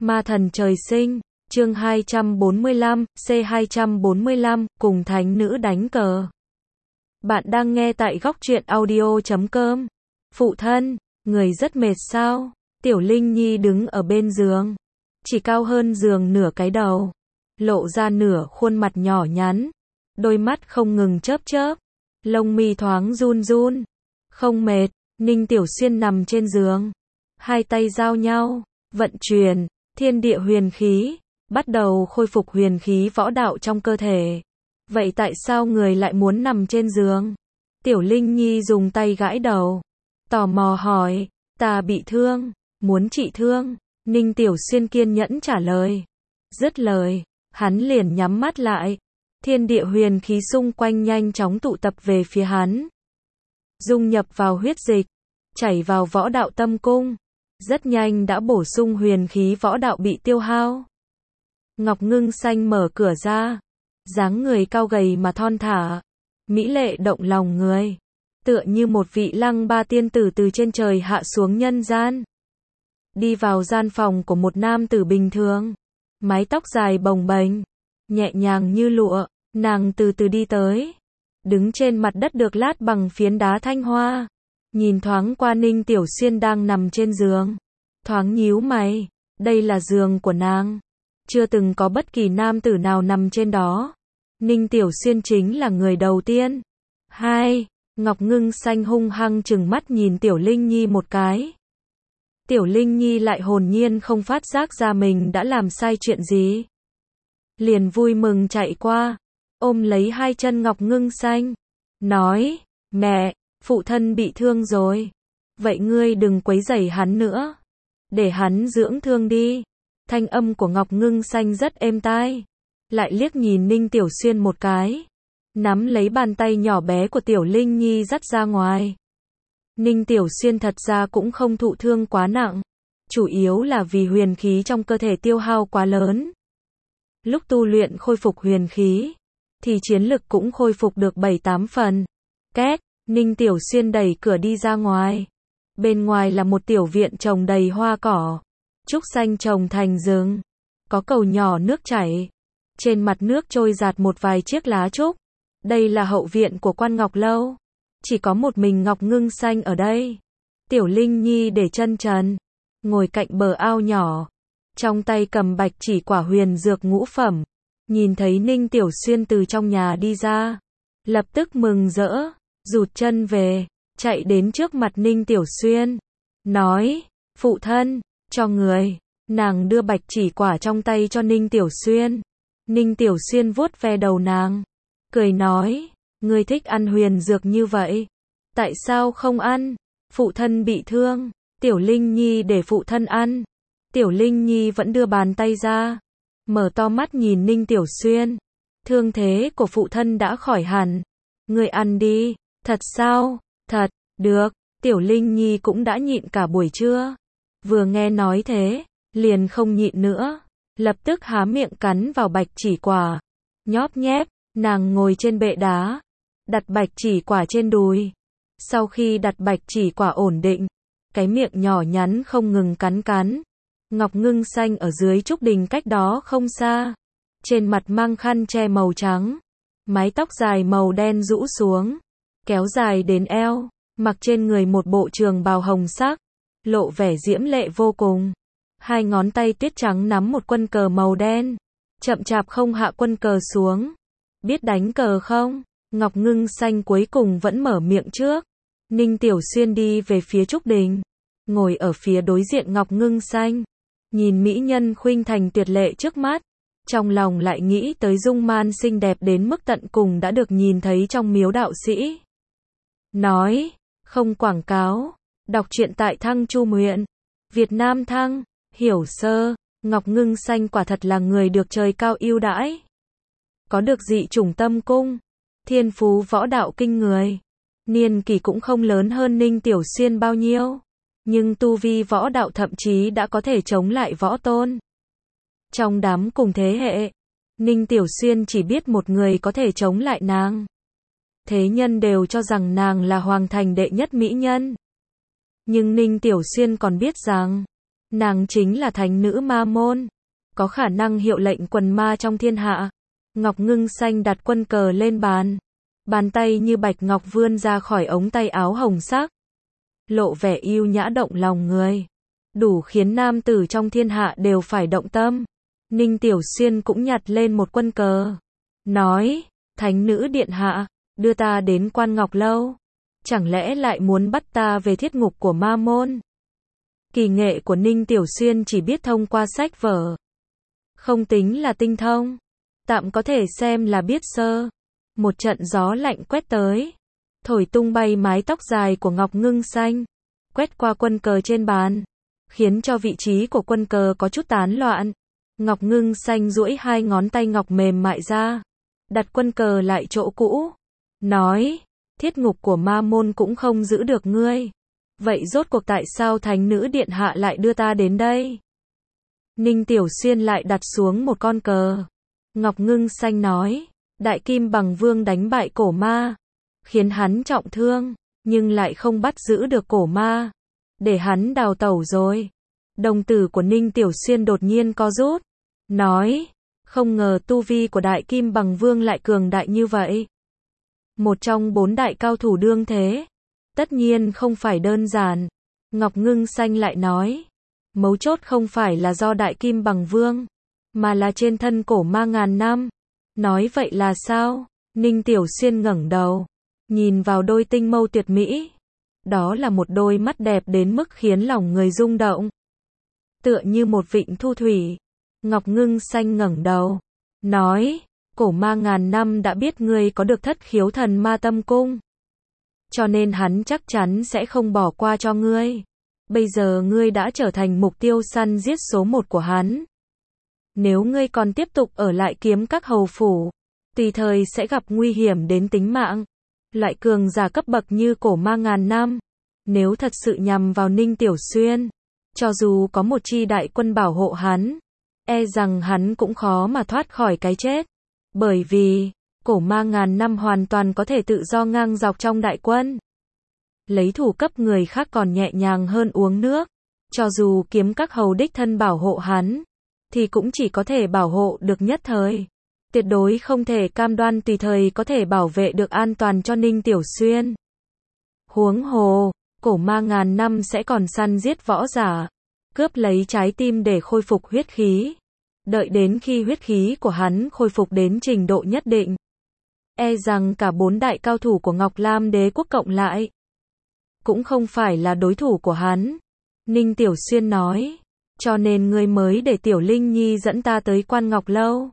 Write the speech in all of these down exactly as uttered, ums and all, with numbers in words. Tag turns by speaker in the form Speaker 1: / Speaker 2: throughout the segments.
Speaker 1: Ma thần trời sinh, chương hai trăm bốn mươi lăm, C hai trăm bốn mươi lăm, cùng thánh nữ đánh cờ. Bạn đang nghe tại góc truyện audio chấm com. Phụ thân, người rất mệt sao? Tiểu Linh Nhi đứng ở bên giường, chỉ cao hơn giường nửa cái đầu, lộ ra nửa khuôn mặt nhỏ nhắn, đôi mắt không ngừng chớp chớp, lông mi thoáng run run. Không mệt. Ninh Tiểu Xuyên nằm trên giường, hai tay giao nhau, vận chuyển thiên địa huyền khí, bắt đầu khôi phục huyền khí võ đạo trong cơ thể. Vậy tại sao người lại muốn nằm trên giường? Tiểu Linh Nhi dùng tay gãi đầu, tò mò hỏi. Ta bị thương, muốn trị thương. Ninh Tiểu Xuyên kiên nhẫn trả lời. Dứt lời, hắn liền nhắm mắt lại. Thiên địa huyền khí xung quanh nhanh chóng tụ tập về phía hắn, dung nhập vào huyết dịch, chảy vào võ đạo tâm cung, rất nhanh đã bổ sung huyền khí võ đạo bị tiêu hao. Ngọc Ngưng Xanh mở cửa ra, dáng người cao gầy mà thon thả, mỹ lệ động lòng người, tựa như một vị lăng ba tiên tử từ trên trời hạ xuống nhân gian. Đi vào gian phòng của một nam tử bình thường, mái tóc dài bồng bềnh, nhẹ nhàng như lụa, nàng từ từ đi tới, đứng trên mặt đất được lát bằng phiến đá thanh hoa, nhìn thoáng qua Ninh Tiểu Xuyên đang nằm trên giường, thoáng nhíu mày. Đây là giường của nàng, chưa từng có bất kỳ nam tử nào nằm trên đó. Ninh Tiểu Xuyên chính là người đầu tiên. Hai, Ngọc Ngưng Xanh hung hăng trừng mắt nhìn Tiểu Linh Nhi một cái. Tiểu Linh Nhi lại hồn nhiên không phát giác ra mình đã làm sai chuyện gì, liền vui mừng chạy qua, ôm lấy hai chân Ngọc Ngưng Xanh, nói, mẹ, phụ thân bị thương rồi, vậy ngươi đừng quấy rầy hắn nữa, để hắn dưỡng thương đi. Thanh âm của Ngọc Ngưng Xanh rất êm tai, lại liếc nhìn Ninh Tiểu Xuyên một cái, nắm lấy bàn tay nhỏ bé của Tiểu Linh Nhi dắt ra ngoài. Ninh Tiểu Xuyên thật ra cũng không thụ thương quá nặng, chủ yếu là vì huyền khí trong cơ thể tiêu hao quá lớn. Lúc tu luyện khôi phục huyền khí, thì chiến lực cũng khôi phục được bảy tám phần. Két, Ninh Tiểu Xuyên đẩy cửa đi ra ngoài. Bên ngoài là một tiểu viện trồng đầy hoa cỏ, trúc xanh trồng thành rừng, có cầu nhỏ nước chảy, trên mặt nước trôi dạt một vài chiếc lá trúc. Đây là hậu viện của Quan Ngọc Lâu, chỉ có một mình Ngọc Ngưng Xanh ở đây. Tiểu Linh Nhi để chân trần, ngồi cạnh bờ ao nhỏ, trong tay cầm bạch chỉ quả huyền dược ngũ phẩm. Nhìn thấy Ninh Tiểu Xuyên từ trong nhà đi ra, lập tức mừng rỡ, rụt chân về, chạy đến trước mặt Ninh Tiểu Xuyên, nói, phụ thân, cho người. Nàng đưa bạch chỉ quả trong tay cho Ninh Tiểu Xuyên. Ninh Tiểu Xuyên vuốt ve đầu nàng, cười nói, ngươi thích ăn huyền dược như vậy, tại sao không ăn? Phụ thân bị thương, Tiểu Linh Nhi để phụ thân ăn. Tiểu Linh Nhi vẫn đưa bàn tay ra, mở to mắt nhìn Ninh Tiểu Xuyên. Thương thế của phụ thân đã khỏi hẳn, ngươi ăn đi. Thật sao? Thật, được. Tiểu Linh Nhi cũng đã nhịn cả buổi trưa, vừa nghe nói thế, liền không nhịn nữa, lập tức há miệng cắn vào bạch chỉ quả, nhóp nhép. Nàng ngồi trên bệ đá, đặt bạch chỉ quả trên đùi. Sau khi đặt bạch chỉ quả ổn định, cái miệng nhỏ nhắn không ngừng cắn cắn. Ngọc Ngưng Xanh ở dưới trúc đình cách đó không xa, trên mặt mang khăn che màu trắng, mái tóc dài màu đen rũ xuống, kéo dài đến eo, mặc trên người một bộ trường bào hồng sắc, lộ vẻ diễm lệ vô cùng. Hai ngón tay tuyết trắng nắm một quân cờ màu đen, chậm chạp không hạ quân cờ xuống. Biết đánh cờ không? Ngọc Ngưng Xanh cuối cùng vẫn mở miệng trước. Ninh Tiểu Xuyên đi về phía trúc đình, ngồi ở phía đối diện Ngọc Ngưng Xanh, nhìn mỹ nhân khuynh thành tuyệt lệ trước mắt, trong lòng lại nghĩ tới dung man xinh đẹp đến mức tận cùng đã được nhìn thấy trong miếu đạo sĩ. Nói, không quảng cáo, đọc truyện tại Thăng Chu Huyện, Việt Nam Thăng, hiểu sơ. Ngọc Ngưng Xanh quả thật là người được trời cao ưu đãi, có được dị chủng tâm cung, thiên phú võ đạo kinh người, niên kỷ cũng không lớn hơn Ninh Tiểu Xuyên bao nhiêu, nhưng tu vi võ đạo thậm chí đã có thể chống lại võ tôn. Trong đám cùng thế hệ, Ninh Tiểu Xuyên chỉ biết một người có thể chống lại nàng. Thế nhân đều cho rằng nàng là hoàng thành đệ nhất mỹ nhân. Nhưng Ninh Tiểu Xuyên còn biết rằng, Nàng chính là thánh nữ ma môn, có khả năng hiệu lệnh quần ma trong thiên hạ. Ngọc Ngưng Xanh đặt quân cờ lên bàn. Bàn tay như bạch ngọc vươn ra khỏi ống tay áo hồng sắc. Lộ vẻ yêu nhã động lòng người. Đủ khiến nam tử trong thiên hạ đều phải động tâm. Ninh Tiểu Xuyên cũng nhặt lên một quân cờ. Nói, thánh nữ điện hạ, đưa ta đến Quan Ngọc Lâu. Chẳng lẽ lại muốn bắt ta về thiết ngục của ma môn? Kỳ nghệ của Ninh Tiểu Xuyên chỉ biết thông qua sách vở. Không tính là tinh thông. Tạm có thể xem là biết sơ. Một trận gió lạnh quét tới. Thổi tung bay mái tóc dài của Ngọc Ngưng Xanh. Quét qua quân cờ trên bàn. Khiến cho vị trí của quân cờ có chút tán loạn. Ngọc Ngưng Xanh duỗi hai ngón tay ngọc mềm mại ra. Đặt quân cờ lại chỗ cũ. Nói, thiết ngục của ma môn cũng không giữ được ngươi. Vậy rốt cuộc tại sao thánh nữ điện hạ lại đưa ta đến đây? Ninh Tiểu Xuyên lại đặt xuống một con cờ. Ngọc Ngưng Xanh nói, Đại Kim Bằng Vương đánh bại cổ ma. Khiến hắn trọng thương, nhưng lại không bắt giữ được cổ ma. Để hắn đào tẩu rồi. Đồng tử của Ninh Tiểu Xuyên đột nhiên co rút. Nói, không ngờ tu vi của Đại Kim Bằng Vương lại cường đại như vậy. Một trong bốn đại cao thủ đương thế. Tất nhiên không phải đơn giản. Ngọc Ngưng Xanh lại nói, mấu chốt không phải là do Đại Kim Bằng Vương, mà là trên thân cổ ma ngàn năm. Nói vậy là sao? Ninh Tiểu Xuyên ngẩng đầu, nhìn vào đôi tinh mâu tuyệt mỹ. Đó là một đôi mắt đẹp đến mức khiến lòng người rung động. Tựa như một vịnh thu thủy. Ngọc Ngưng Xanh ngẩng đầu, nói, cổ ma ngàn năm đã biết ngươi có được thất khiếu thần ma tâm cung. Cho nên hắn chắc chắn sẽ không bỏ qua cho ngươi. Bây giờ ngươi đã trở thành mục tiêu săn giết số một của hắn. Nếu ngươi còn tiếp tục ở lại Kiếm Các hầu phủ, tùy thời sẽ gặp nguy hiểm đến tính mạng. Loại cường giả cấp bậc như cổ ma ngàn năm, nếu thật sự nhằm vào Ninh Tiểu Xuyên, cho dù có một chi đại quân bảo hộ hắn, e rằng hắn cũng khó mà thoát khỏi cái chết. Bởi vì, cổ ma ngàn năm hoàn toàn có thể tự do ngang dọc trong đại quân. Lấy thủ cấp người khác còn nhẹ nhàng hơn uống nước. Cho dù Kiếm Các hầu đích thân bảo hộ hắn, thì cũng chỉ có thể bảo hộ được nhất thời. Tuyệt đối không thể cam đoan tùy thời có thể bảo vệ được an toàn cho Ninh Tiểu Xuyên. Huống hồ, cổ ma ngàn năm sẽ còn săn giết võ giả, cướp lấy trái tim để khôi phục huyết khí. Đợi đến khi huyết khí của hắn khôi phục đến trình độ nhất định, e rằng cả bốn đại cao thủ của Ngọc Lam Đế quốc cộng lại cũng không phải là đối thủ của hắn. Ninh Tiểu Xuyên nói, cho nên ngươi mới để Tiểu Linh Nhi dẫn ta tới Quan Ngọc Lâu.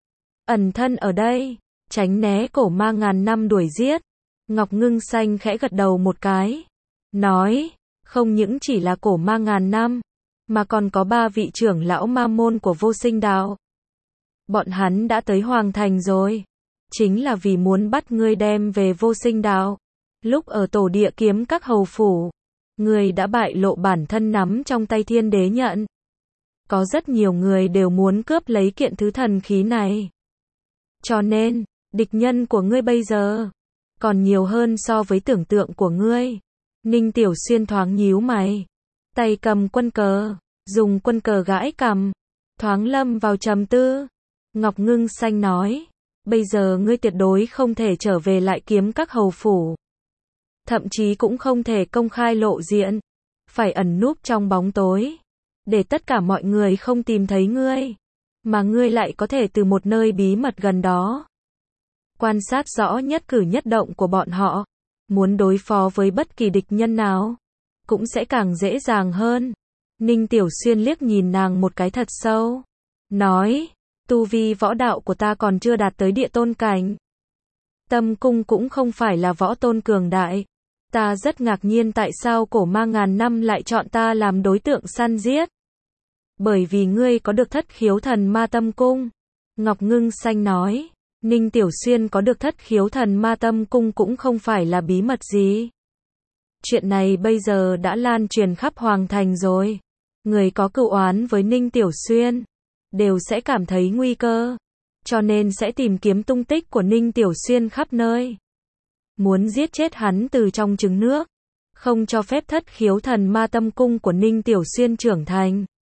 Speaker 1: Ẩn thân ở đây, tránh né cổ ma ngàn năm đuổi giết. Ngọc Ngưng Xanh khẽ gật đầu một cái. Nói, không những chỉ là cổ ma ngàn năm, mà còn có ba vị trưởng lão ma môn của Vô Sinh Đạo. Bọn hắn đã tới Hoàng Thành rồi. Chính là vì muốn bắt ngươi đem về Vô Sinh Đạo. Lúc ở tổ địa Kiếm Các hầu phủ, ngươi đã bại lộ bản thân nắm trong tay Thiên Đế nhận. Có rất nhiều người đều muốn cướp lấy kiện thứ thần khí này. Cho nên, địch nhân của ngươi bây giờ còn nhiều hơn so với tưởng tượng của ngươi. Ninh Tiểu Xuyên thoáng nhíu mày, tay cầm quân cờ, dùng quân cờ gãi cằm, thoáng lâm vào trầm tư. Ngọc Ngưng Xanh nói, bây giờ ngươi tuyệt đối không thể trở về lại Kiếm Các hầu phủ. Thậm chí cũng không thể công khai lộ diện, phải ẩn núp trong bóng tối, để tất cả mọi người không tìm thấy ngươi, mà ngươi lại có thể từ một nơi bí mật gần đó quan sát rõ nhất cử nhất động của bọn họ. Muốn đối phó với bất kỳ địch nhân nào cũng sẽ càng dễ dàng hơn. Ninh Tiểu Xuyên liếc nhìn nàng một cái thật sâu, nói, tu vi võ đạo của ta còn chưa đạt tới địa tôn cảnh. Tâm cung cũng không phải là võ tôn cường đại. Ta rất ngạc nhiên tại sao cổ ma ngàn năm lại chọn ta làm đối tượng săn giết. Bởi vì ngươi có được thất khiếu thần ma tâm cung. Ngọc Ngưng Xanh nói, Ninh Tiểu Xuyên có được thất khiếu thần ma tâm cung cũng không phải là bí mật gì. Chuyện này bây giờ đã lan truyền khắp Hoàng Thành rồi. Người có cựu oán với Ninh Tiểu Xuyên đều sẽ cảm thấy nguy cơ, cho nên sẽ tìm kiếm tung tích của Ninh Tiểu Xuyên khắp nơi. Muốn giết chết hắn từ trong trứng nước, không cho phép thất khiếu thần ma tâm cung của Ninh Tiểu Xuyên trưởng thành.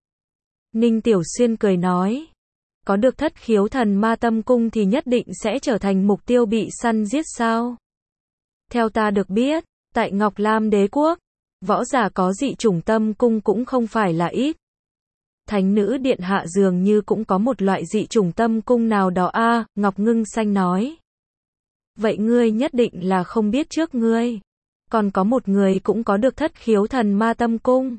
Speaker 1: Ninh Tiểu Xuyên cười nói. Có được thất khiếu thần ma tâm cung thì nhất định sẽ trở thành mục tiêu bị săn giết sao? Theo ta được biết, tại Ngọc Lam đế quốc, võ giả có dị chủng tâm cung cũng không phải là ít. Thánh nữ điện hạ dường như cũng có một loại dị chủng tâm cung nào đó a, à, Ngọc Ngưng Xanh nói. Vậy ngươi nhất định là không biết trước ngươi. Còn có một người cũng có được thất khiếu thần ma tâm cung.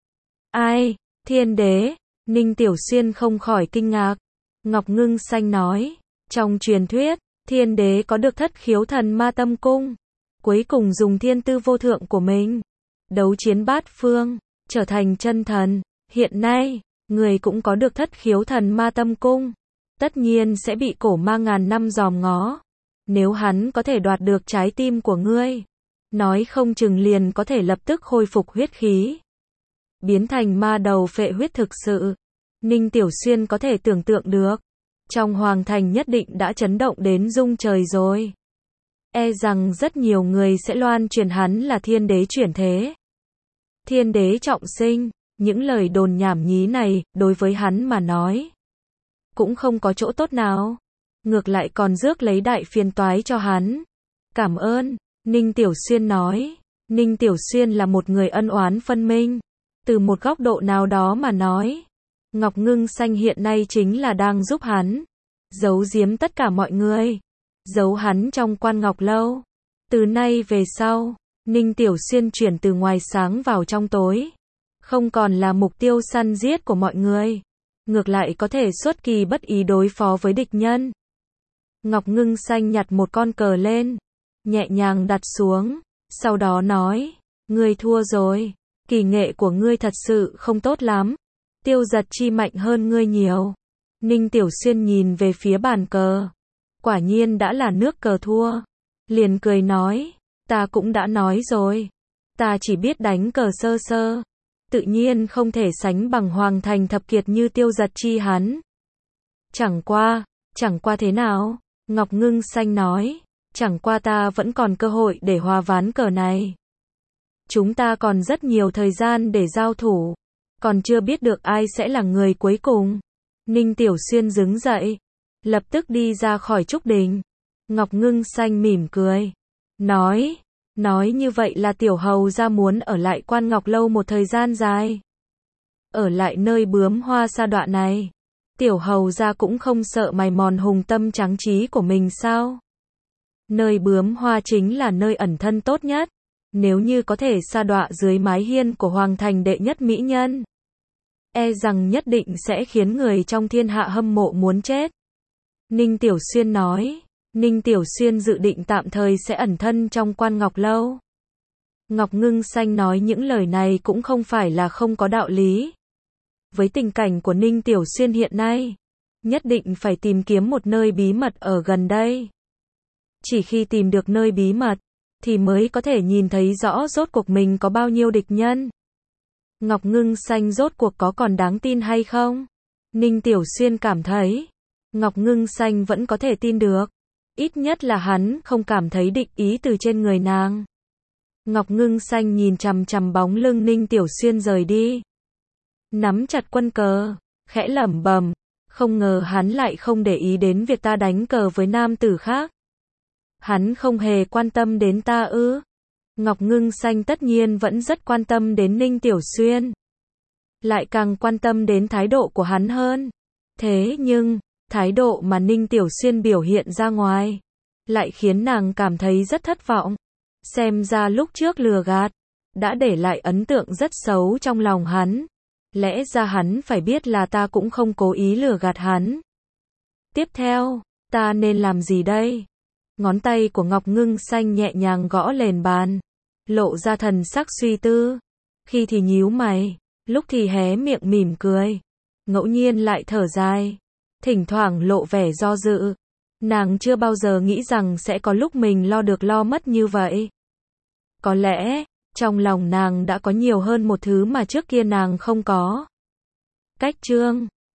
Speaker 1: Ai? Thiên đế? Ninh Tiểu Xuyên không khỏi kinh ngạc. Ngọc Ngưng Xanh nói. Trong truyền thuyết, thiên đế có được thất khiếu thần ma tâm cung. Cuối cùng dùng thiên tư vô thượng của mình. Đấu chiến bát phương, trở thành chân thần. Hiện nay, người cũng có được thất khiếu thần ma tâm cung. Tất nhiên sẽ bị cổ ma ngàn năm dòm ngó. Nếu hắn có thể đoạt được trái tim của ngươi, nói không chừng liền có thể lập tức khôi phục huyết khí. Biến thành ma đầu phệ huyết thực sự. Ninh Tiểu Xuyên có thể tưởng tượng được. Trong hoàng thành nhất định đã chấn động đến rung trời rồi. E rằng rất nhiều người sẽ loan truyền hắn là thiên đế chuyển thế. Thiên đế trọng sinh, những lời đồn nhảm nhí này, đối với hắn mà nói, cũng không có chỗ tốt nào. Ngược lại còn rước lấy đại phiền toái cho hắn. Cảm ơn, Ninh Tiểu Xuyên nói. Ninh Tiểu Xuyên là một người ân oán phân minh. Từ một góc độ nào đó mà nói, Ngọc Ngưng Xanh hiện nay chính là đang giúp hắn giấu giếm tất cả mọi người. Giấu hắn trong quan ngọc lâu. Từ nay về sau, Ninh Tiểu Xuyên chuyển từ ngoài sáng vào trong tối. Không còn là mục tiêu săn giết của mọi người. Ngược lại có thể xuất kỳ bất ý đối phó với địch nhân. Ngọc Ngưng Xanh nhặt một con cờ lên, nhẹ nhàng đặt xuống, sau đó nói, ngươi thua rồi, kỳ nghệ của ngươi thật sự không tốt lắm, Tiêu Giật Chi mạnh hơn ngươi nhiều. Ninh Tiểu Xuyên nhìn về phía bàn cờ, quả nhiên đã là nước cờ thua, liền cười nói, ta cũng đã nói rồi, ta chỉ biết đánh cờ sơ sơ, tự nhiên không thể sánh bằng Hoàng Thành thập kiệt như Tiêu Giật Chi hắn. Chẳng qua, chẳng qua thế nào? Ngọc Ngưng Xanh nói, chẳng qua ta vẫn còn cơ hội để hòa ván cờ này. Chúng ta còn rất nhiều thời gian để giao thủ, còn chưa biết được ai sẽ là người cuối cùng. Ninh Tiểu Xuyên đứng dậy, lập tức đi ra khỏi trúc đình. Ngọc Ngưng Xanh mỉm cười, nói, nói như vậy là tiểu hầu gia muốn ở lại quan ngọc lâu một thời gian dài. Ở lại nơi bướm hoa sa đọa này. Tiểu hầu gia cũng không sợ mài mòn hùng tâm tráng trí của mình sao? Nơi bướm hoa chính là nơi ẩn thân tốt nhất. Nếu như có thể sa đọa dưới mái hiên của Hoàng Thành đệ nhất mỹ nhân, e rằng nhất định sẽ khiến người trong thiên hạ hâm mộ muốn chết. Ninh Tiểu Xuyên nói. Ninh Tiểu Xuyên dự định tạm thời sẽ ẩn thân trong quan ngọc lâu. Ngọc Ngưng Xanh nói những lời này cũng không phải là không có đạo lý. Với tình cảnh của Ninh Tiểu Xuyên hiện nay, nhất định phải tìm kiếm một nơi bí mật ở gần đây. Chỉ khi tìm được nơi bí mật, thì mới có thể nhìn thấy rõ rốt cuộc mình có bao nhiêu địch nhân. Ngọc Ngưng Xanh rốt cuộc có còn đáng tin hay không? Ninh Tiểu Xuyên cảm thấy, Ngọc Ngưng Xanh vẫn có thể tin được. Ít nhất là hắn không cảm thấy địch ý từ trên người nàng. Ngọc Ngưng Xanh nhìn chằm chằm bóng lưng Ninh Tiểu Xuyên rời đi. Nắm chặt quân cờ, khẽ lẩm bẩm, không ngờ hắn lại không để ý đến việc ta đánh cờ với nam tử khác. Hắn không hề quan tâm đến ta ư? Ngọc Ngưng Xanh tất nhiên vẫn rất quan tâm đến Ninh Tiểu Xuyên. Lại càng quan tâm đến thái độ của hắn hơn. Thế nhưng, thái độ mà Ninh Tiểu Xuyên biểu hiện ra ngoài, lại khiến nàng cảm thấy rất thất vọng. Xem ra lúc trước lừa gạt, đã để lại ấn tượng rất xấu trong lòng hắn. Lẽ ra hắn phải biết là ta cũng không cố ý lừa gạt hắn. Tiếp theo, ta nên làm gì đây? Ngón tay của Ngọc Ngưng Xanh nhẹ nhàng gõ lên bàn, lộ ra thần sắc suy tư. Khi thì nhíu mày, lúc thì hé miệng mỉm cười, ngẫu nhiên lại thở dài, thỉnh thoảng lộ vẻ do dự. Nàng chưa bao giờ nghĩ rằng sẽ có lúc mình lo được lo mất như vậy. Có lẽ, trong lòng nàng đã có nhiều hơn một thứ mà trước kia nàng không có. Cách chương